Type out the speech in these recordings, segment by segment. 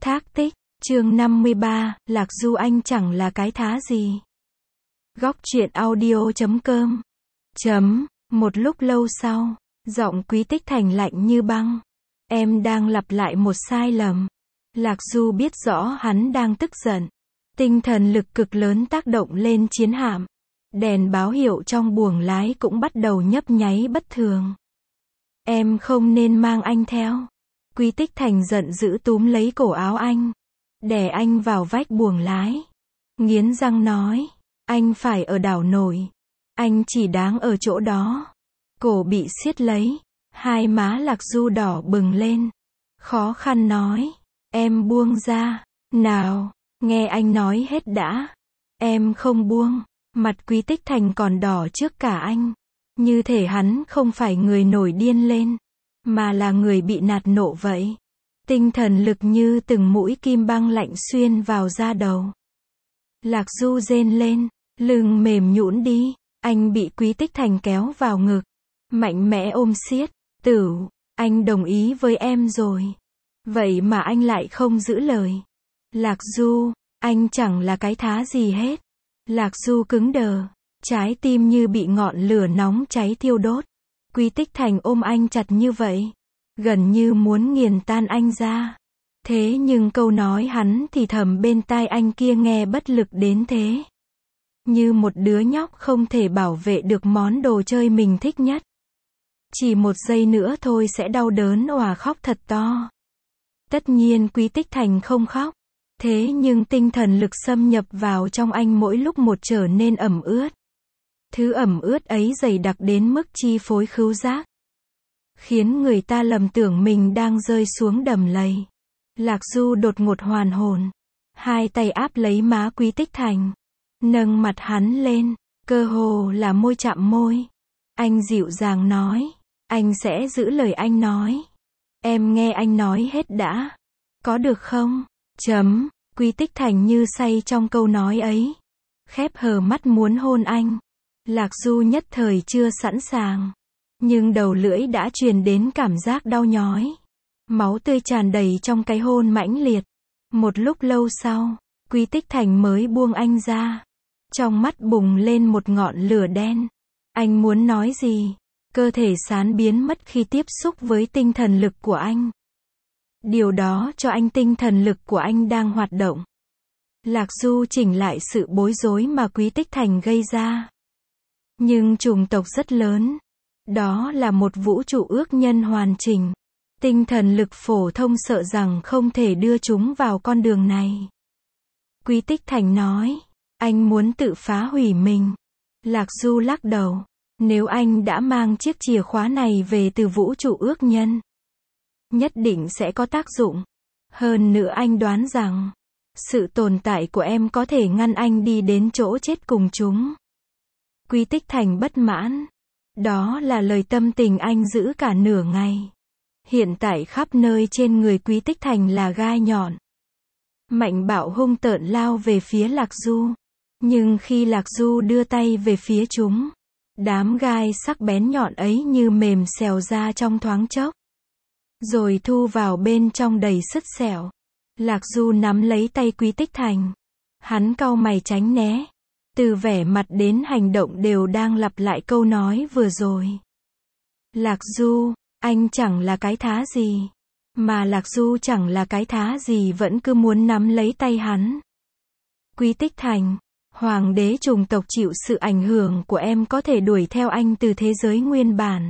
Thác tích, chương 53, Lạc Du anh chẳng là cái thá gì. Góc truyện audio.com. Một lúc lâu sau, giọng Quý Tích Thành lạnh như băng. Em đang lặp lại một sai lầm. Lạc Du biết rõ hắn đang tức giận. Tinh thần lực cực lớn tác động lên chiến hạm. Đèn báo hiệu trong buồng lái cũng bắt đầu nhấp nháy bất thường. Em không nên mang anh theo. Quý Tích Thành giận dữ túm lấy cổ áo anh, đè anh vào vách buồng lái. Nghiến răng nói, anh phải ở đảo nổi. Anh chỉ đáng ở chỗ đó. Cổ bị siết lấy, hai má Lạc Du đỏ bừng lên. Khó khăn nói, em buông ra. Nào, nghe anh nói hết đã. Em không buông. Mặt Quý Tích Thành còn đỏ trước cả anh. Như thể hắn không phải người nổi điên lên, mà là người bị nạt nộ vậy. Tinh thần lực như từng mũi kim băng lạnh xuyên vào da đầu. Lạc Du rên lên, lưng mềm nhũn đi. Anh bị Quý Tích Thành kéo vào ngực, mạnh mẽ ôm siết. Tửu, anh đồng ý với em rồi. Vậy mà anh lại không giữ lời. Lạc Du, anh chẳng là cái thá gì hết. Lạc Du cứng đờ, trái tim như bị ngọn lửa nóng cháy thiêu đốt. Quý Tích Thành ôm anh chặt như vậy, gần như muốn nghiền tan anh ra. Thế nhưng câu nói hắn thì thầm bên tai anh kia nghe bất lực đến thế. Như một đứa nhóc không thể bảo vệ được món đồ chơi mình thích nhất. Chỉ một giây nữa thôi sẽ đau đớn òa khóc thật to. Tất nhiên Quý Tích Thành không khóc. Thế nhưng tinh thần lực xâm nhập vào trong anh mỗi lúc một trở nên ẩm ướt. Thứ ẩm ướt ấy dày đặc đến mức chi phối khứu giác, khiến người ta lầm tưởng mình đang rơi xuống đầm lầy. Lạc Du đột ngột hoàn hồn. Hai tay áp lấy má Quý Tích Thành, nâng mặt hắn lên, cơ hồ là môi chạm môi. Anh dịu dàng nói, anh sẽ giữ lời anh nói. Em nghe anh nói hết đã. Có được không? Quý Tích Thành như say trong câu nói ấy. Khép hờ mắt muốn hôn anh. Lạc Du nhất thời chưa sẵn sàng. Nhưng đầu lưỡi đã truyền đến cảm giác đau nhói. Máu tươi tràn đầy trong cái hôn mãnh liệt. Một lúc lâu sau, Quý Tích Thành mới buông anh ra. Trong mắt bùng lên một ngọn lửa đen. Anh muốn nói gì? Cơ thể sán biến mất khi tiếp xúc với tinh thần lực của anh. Điều đó cho anh tinh thần lực của anh đang hoạt động. Lạc Du chỉnh lại sự bối rối mà Quý Tích Thành gây ra. Nhưng chủng tộc rất lớn. Đó là một vũ trụ ước nhân hoàn chỉnh. Tinh thần lực phổ thông sợ rằng không thể đưa chúng vào con đường này. Quý Tích Thành nói, anh muốn tự phá hủy mình. Lạc Du lắc đầu, nếu anh đã mang chiếc chìa khóa này về từ vũ trụ ước nhân, nhất định sẽ có tác dụng. Hơn nữa anh đoán rằng, sự tồn tại của em có thể ngăn anh đi đến chỗ chết cùng chúng. Quý Tích Thành bất mãn. Đó là lời tâm tình anh giữ cả nửa ngày. Hiện tại khắp nơi trên người Quý Tích Thành là gai nhọn. Mạnh bạo hung tợn lao về phía Lạc Du. Nhưng khi Lạc Du đưa tay về phía chúng, đám gai sắc bén nhọn ấy như mềm xèo ra trong thoáng chốc, rồi thu vào bên trong đầy sứt sẹo. Lạc Du nắm lấy tay Quý Tích Thành. Hắn cau mày tránh né. Từ vẻ mặt đến hành động đều đang lặp lại câu nói vừa rồi. Lạc Du, anh chẳng là cái thá gì. Mà Lạc Du chẳng là cái thá gì vẫn cứ muốn nắm lấy tay hắn. Quý Tích Thành, hoàng đế chủng tộc chịu sự ảnh hưởng của em có thể đuổi theo anh từ thế giới nguyên bản.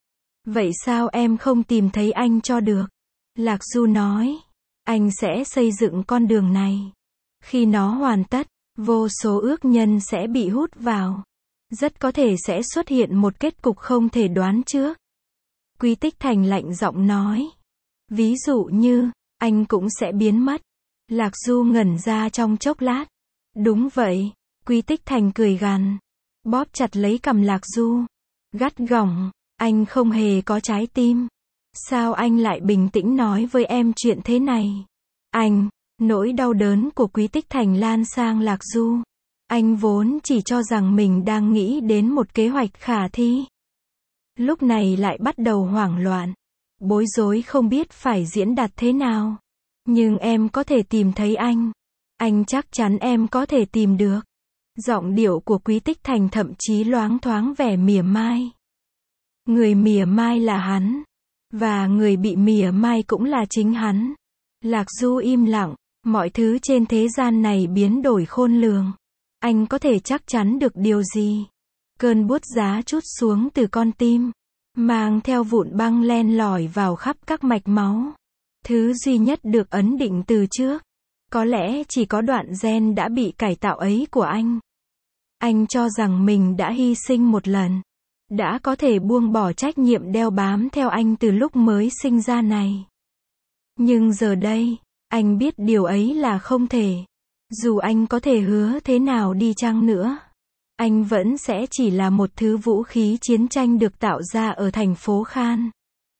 Vậy sao em không tìm thấy anh cho được? Lạc Du nói, anh sẽ xây dựng con đường này. Khi nó hoàn tất, vô số ước nhân sẽ bị hút vào. Rất có thể sẽ xuất hiện một kết cục không thể đoán trước. Quý Tích Thành lạnh giọng nói. Ví dụ như, anh cũng sẽ biến mất. Lạc Du ngẩn ra trong chốc lát. Đúng vậy. Quý Tích Thành cười gằn. Bóp chặt lấy cằm Lạc Du. Gắt gỏng, anh không hề có trái tim. Sao anh lại bình tĩnh nói với em chuyện thế này? Anh, nỗi đau đớn của Quý Tích Thành lan sang Lạc Du. Anh vốn chỉ cho rằng mình đang nghĩ đến một kế hoạch khả thi. Lúc này lại bắt đầu hoảng loạn. Bối rối không biết phải diễn đạt thế nào. Nhưng em có thể tìm thấy anh. Anh chắc chắn em có thể tìm được. Giọng điệu của Quý Tích Thành thậm chí loáng thoáng vẻ mỉa mai. Người mỉa mai là hắn. Và người bị mỉa mai cũng là chính hắn. Lạc Du im lặng. Mọi thứ trên thế gian này biến đổi khôn lường. Anh có thể chắc chắn được điều gì? Cơn buốt giá trút xuống từ con tim, mang theo vụn băng len lỏi vào khắp các mạch máu. Thứ duy nhất được ấn định từ trước, có lẽ chỉ có đoạn gen đã bị cải tạo ấy của anh. Anh cho rằng mình đã hy sinh một lần, đã có thể buông bỏ trách nhiệm đeo bám theo anh từ lúc mới sinh ra này. Nhưng giờ đây, anh biết điều ấy là không thể. Dù anh có thể hứa thế nào đi chăng nữa, anh vẫn sẽ chỉ là một thứ vũ khí chiến tranh được tạo ra ở thành phố Khan.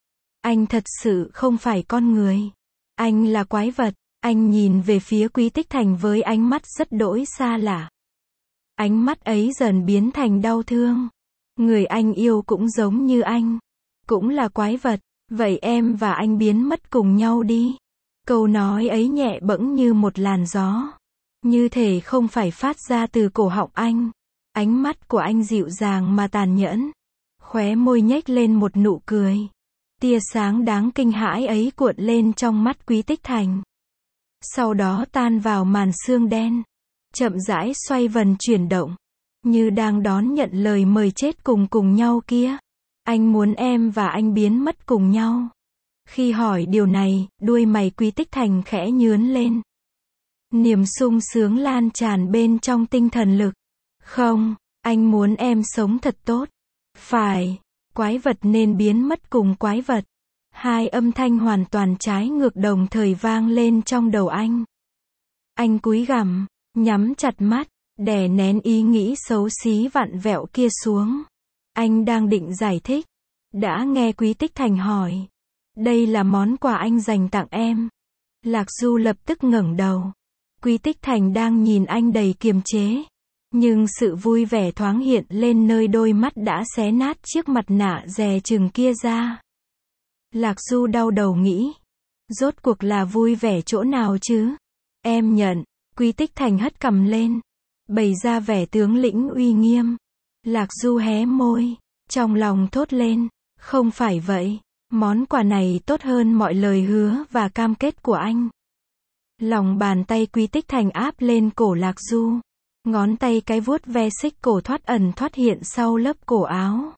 Anh thật sự không phải con người. Anh là quái vật. Anh nhìn về phía Quý Tích Thành với ánh mắt rất đỗi xa lạ. Ánh mắt ấy dần biến thành đau thương. Người anh yêu cũng giống như anh, cũng là quái vật. Vậy em và anh biến mất cùng nhau đi. Câu nói ấy nhẹ bẫng như một làn gió, như thể không phải phát ra từ cổ họng anh. Ánh mắt của anh dịu dàng mà tàn nhẫn. Khóe môi nhếch lên một nụ cười. Tia sáng đáng kinh hãi ấy cuộn lên trong mắt Quý Tích Thành. Sau đó tan vào màn sương đen. Chậm rãi xoay vần chuyển động. Như đang đón nhận lời mời chết cùng nhau kia. Anh muốn em và anh biến mất cùng nhau. Khi hỏi điều này, đuôi mày Quý Tích Thành khẽ nhướn lên. Niềm sung sướng lan tràn bên trong tinh thần lực. Không, anh muốn em sống thật tốt. Phải, quái vật nên biến mất cùng quái vật. Hai âm thanh hoàn toàn trái ngược đồng thời vang lên trong đầu anh. Anh cúi gằm, nhắm chặt mắt, đè nén ý nghĩ xấu xí vặn vẹo kia xuống. Anh đang định giải thích, đã nghe Quý Tích Thành hỏi. Đây là món quà anh dành tặng em. Lạc Du lập tức ngẩng đầu. Quý Tích Thành đang nhìn anh đầy kiềm chế. Nhưng sự vui vẻ thoáng hiện lên nơi đôi mắt đã xé nát chiếc mặt nạ dè chừng kia ra. Lạc Du đau đầu nghĩ. Rốt cuộc là vui vẻ chỗ nào chứ? Em nhận. Quý Tích Thành hất cằm lên, bày ra vẻ tướng lĩnh uy nghiêm. Lạc Du hé môi, trong lòng thốt lên. Không phải vậy. Món quà này tốt hơn mọi lời hứa và cam kết của anh. Lòng bàn tay Quý Tích Thành áp lên cổ Lạc Du. Ngón tay cái vuốt ve xích cổ thoát ẩn thoát hiện sau lớp cổ áo.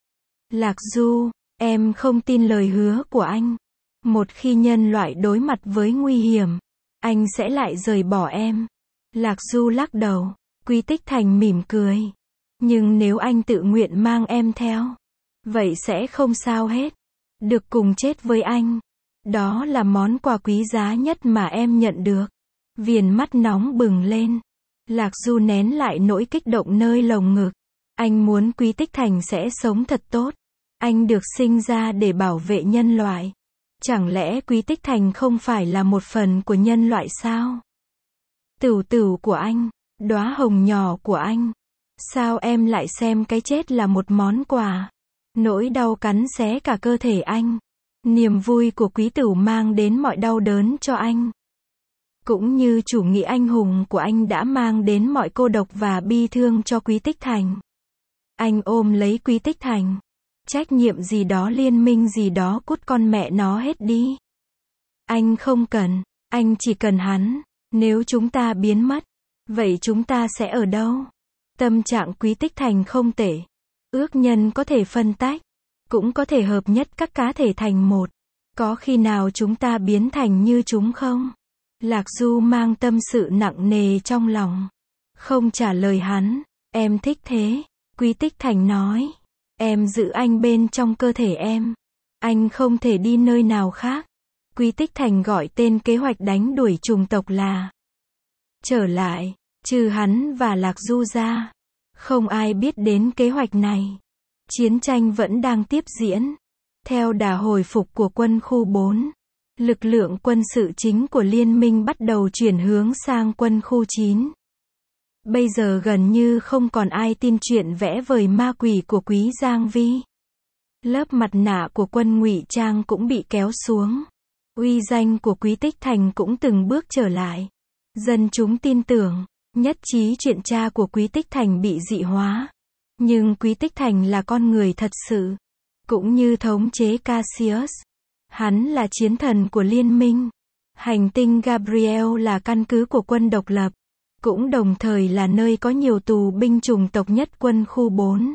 Lạc Du, em không tin lời hứa của anh. Một khi nhân loại đối mặt với nguy hiểm, anh sẽ lại rời bỏ em. Lạc Du lắc đầu. Quý Tích Thành mỉm cười. Nhưng nếu anh tự nguyện mang em theo, vậy sẽ không sao hết. Được cùng chết với anh. Đó là món quà quý giá nhất mà em nhận được. Viền mắt nóng bừng lên. Lạc Du nén lại nỗi kích động nơi lồng ngực. Anh muốn Quý Tích Thành sẽ sống thật tốt. Anh được sinh ra để bảo vệ nhân loại. Chẳng lẽ Quý Tích Thành không phải là một phần của nhân loại sao? Tửu tửu của anh, đóa hồng nhỏ của anh. Sao em lại xem cái chết là một món quà? Nỗi đau cắn xé cả cơ thể anh. Niềm vui của Quý Tửu mang đến mọi đau đớn cho anh. Cũng như chủ nghĩa anh hùng của anh đã mang đến mọi cô độc và bi thương cho Quý Tích Thành. Anh ôm lấy Quý Tích Thành. Trách nhiệm gì đó, liên minh gì đó, cút con mẹ nó hết đi. Anh không cần, anh chỉ cần hắn. Nếu chúng ta biến mất, vậy chúng ta sẽ ở đâu? Tâm trạng Quý Tích Thành không tệ. Ước nhân có thể phân tách, cũng có thể hợp nhất các cá thể thành một. Có khi nào chúng ta biến thành như chúng không? Lạc Du mang tâm sự nặng nề trong lòng. Không trả lời hắn. Em thích thế. Quý Tích Thành nói. Em giữ anh bên trong cơ thể em. Anh không thể đi nơi nào khác. Quý Tích Thành gọi tên kế hoạch đánh đuổi chủng tộc là trở lại. Trừ hắn và Lạc Du ra, không ai biết đến kế hoạch này. Chiến tranh vẫn đang tiếp diễn. Theo đà hồi phục của quân khu 4, lực lượng quân sự chính của liên minh bắt đầu chuyển hướng sang quân khu 9. Bây giờ gần như không còn ai tin chuyện vẽ vời ma quỷ của Quý Giang Vi. Lớp mặt nạ của quân ngụy trang cũng bị kéo xuống. Uy danh của Quý Tích Thành cũng từng bước trở lại. Dân chúng tin tưởng, nhất trí chuyện cha của Quý Tích Thành bị dị hóa. Nhưng Quý Tích Thành là con người thật sự. Cũng như thống chế Cassius. Hắn là chiến thần của liên minh. Hành tinh Gabriel là căn cứ của quân độc lập. Cũng đồng thời là nơi có nhiều tù binh chủng tộc nhất quân khu 4.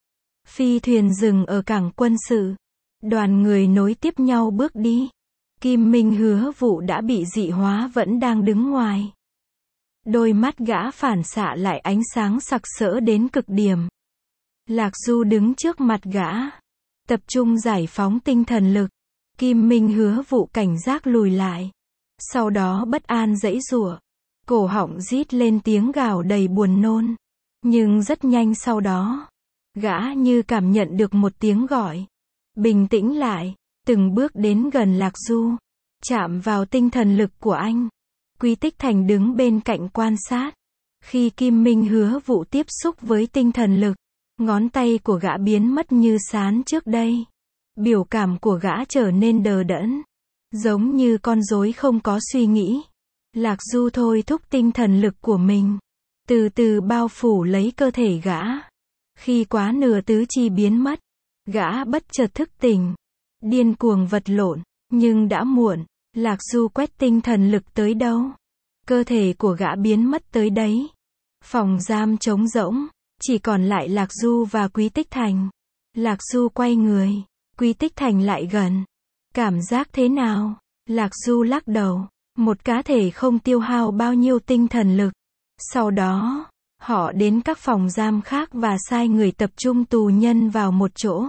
Phi thuyền dừng ở cảng quân sự. Đoàn người nối tiếp nhau bước đi. Kim Minh Hứa Vụ đã bị dị hóa vẫn đang đứng ngoài. Đôi mắt gã phản xạ lại ánh sáng sặc sỡ đến cực điểm. Lạc Du đứng trước mặt gã. Tập trung giải phóng tinh thần lực. Kim Minh Hứa Vụ cảnh giác lùi lại. Sau đó bất an giãy giụa. Cổ họng rít lên tiếng gào đầy buồn nôn. Nhưng rất nhanh sau đó, gã như cảm nhận được một tiếng gọi. Bình tĩnh lại, từng bước đến gần Lạc Du. Chạm vào tinh thần lực của anh. Quý Tích Thành đứng bên cạnh quan sát. Khi Kim Minh Hứa Vụ tiếp xúc với tinh thần lực, ngón tay của gã biến mất như sán trước đây. Biểu cảm của gã trở nên đờ đẫn. Giống như con rối không có suy nghĩ. Lạc Du thôi thúc tinh thần lực của mình. Từ từ bao phủ lấy cơ thể gã. Khi quá nửa tứ chi biến mất, gã bất chợt thức tỉnh. Điên cuồng vật lộn, nhưng đã muộn. Lạc Du quét tinh thần lực tới đâu, cơ thể của gã biến mất tới đấy. Phòng giam trống rỗng, chỉ còn lại Lạc Du và Quý Tích Thành. Lạc Du quay người, Quý Tích Thành lại gần. Cảm giác thế nào? Lạc Du lắc đầu. Một cá thể không tiêu hao bao nhiêu tinh thần lực. Sau đó, họ đến các phòng giam khác và sai người tập trung tù nhân vào một chỗ.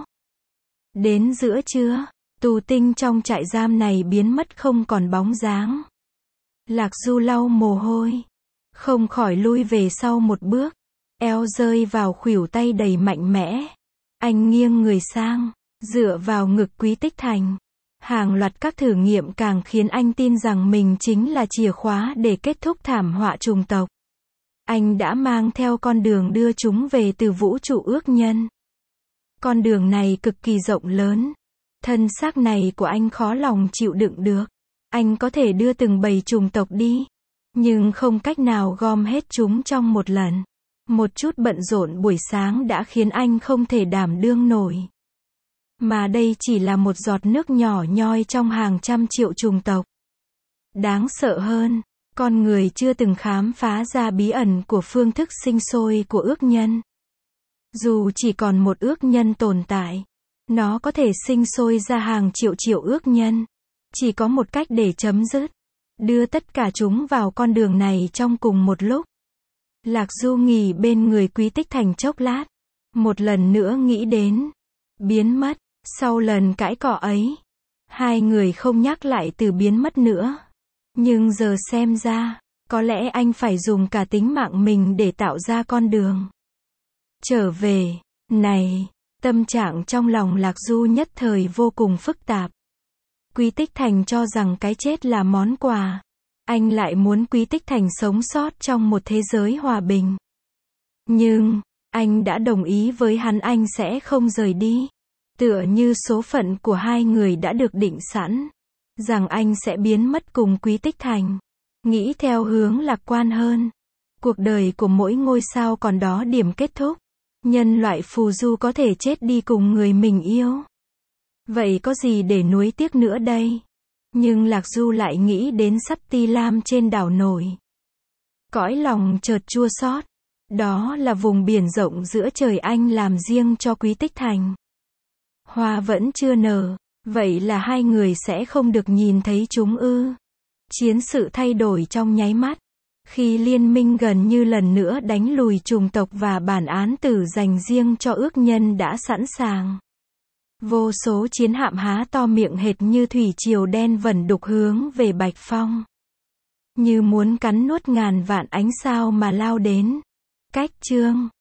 Đến giữa trưa, tù tinh trong trại giam này biến mất không còn bóng dáng. Lạc Du lau mồ hôi, không khỏi lui về sau một bước, eo rơi vào khuỷu tay đầy mạnh mẽ. Anh nghiêng người sang, dựa vào ngực Quý Tích Thành. Hàng loạt các thử nghiệm càng khiến anh tin rằng mình chính là chìa khóa để kết thúc thảm họa chủng tộc. Anh đã mang theo con đường đưa chúng về từ vũ trụ ước nhân. Con đường này cực kỳ rộng lớn. Thân xác này của anh khó lòng chịu đựng được. Anh có thể đưa từng bầy chủng tộc đi, nhưng không cách nào gom hết chúng trong một lần. Một chút bận rộn buổi sáng đã khiến anh không thể đảm đương nổi. Mà đây chỉ là một giọt nước nhỏ nhoi trong hàng trăm triệu chủng tộc. Đáng sợ hơn, con người chưa từng khám phá ra bí ẩn của phương thức sinh sôi của ước nhân. Dù chỉ còn một ước nhân tồn tại, nó có thể sinh sôi ra hàng triệu triệu ước nhân. Chỉ có một cách để chấm dứt. Đưa tất cả chúng vào con đường này trong cùng một lúc. Lạc Du nghỉ bên người Quý Tích Thành chốc lát. Một lần nữa nghĩ đến. Biến mất. Sau lần cãi cọ ấy, hai người không nhắc lại từ biến mất nữa. Nhưng giờ xem ra, có lẽ anh phải dùng cả tính mạng mình để tạo ra con đường trở về. Này, tâm trạng trong lòng Lạc Du nhất thời vô cùng phức tạp. Quý Tích Thành cho rằng cái chết là món quà. Anh lại muốn Quý Tích Thành sống sót trong một thế giới hòa bình. Nhưng, anh đã đồng ý với hắn anh sẽ không rời đi. Tựa như số phận của hai người đã được định sẵn. Rằng anh sẽ biến mất cùng Quý Tích Thành. Nghĩ theo hướng lạc quan hơn. Cuộc đời của mỗi ngôi sao còn đó điểm kết thúc. Nhân loại phù du có thể chết đi cùng người mình yêu. Vậy có gì để nuối tiếc nữa đây? Nhưng Lạc Du lại nghĩ đến Sắt Ti Lam trên đảo nổi. Cõi lòng chợt chua xót. Đó là vùng biển rộng giữa trời anh làm riêng cho Quý Tích Thành. Hoa vẫn chưa nở, vậy là hai người sẽ không được nhìn thấy chúng ư? Chiến sự thay đổi trong nháy mắt. Khi liên minh gần như lần nữa đánh lùi chủng tộc và bản án tử dành riêng cho ước nhân đã sẵn sàng. Vô số chiến hạm há to miệng hệt như thủy triều đen vẩn đục hướng về Bạch Phong. Như muốn cắn nuốt ngàn vạn ánh sao mà lao đến. Cách chương